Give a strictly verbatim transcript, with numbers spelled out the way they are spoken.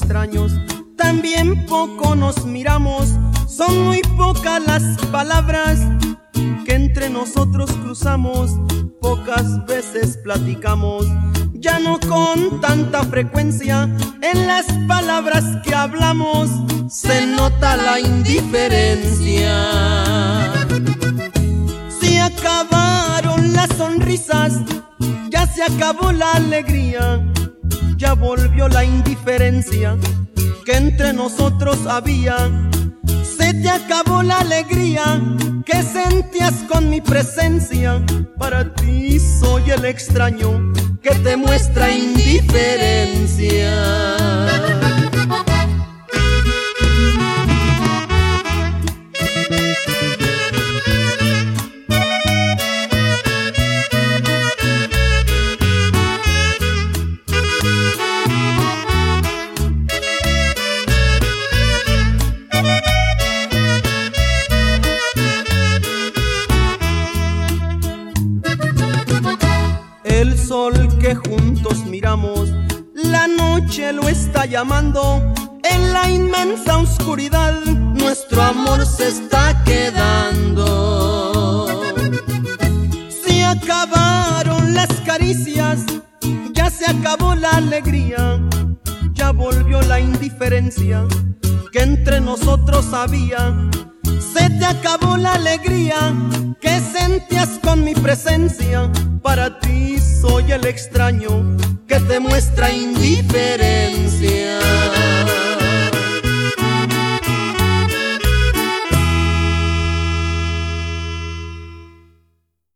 extraños. También poco nos miramos, son muy pocas las palabras que entre nosotros cruzamos, pocas veces platicamos. Ya no con tanta frecuencia en las palabras que hablamos se nota la indiferencia. Se acabaron las sonrisas, ya se acabó la alegría, ya volvió la indiferencia que entre nosotros había. Se te acabó la alegría que sentías con mi presencia. Para ti soy el extraño que te muestra indiferencia. El sol que juntos miramos, la noche lo está llamando. En la inmensa oscuridad nuestro amor se está quedando. Se acabaron las caricias, ya se acabó la alegría, ya volvió la indiferencia que entre nosotros había. Se te acabó la alegría que sentías con mi presencia. Para ti soy el extraño que te muestra indiferencia.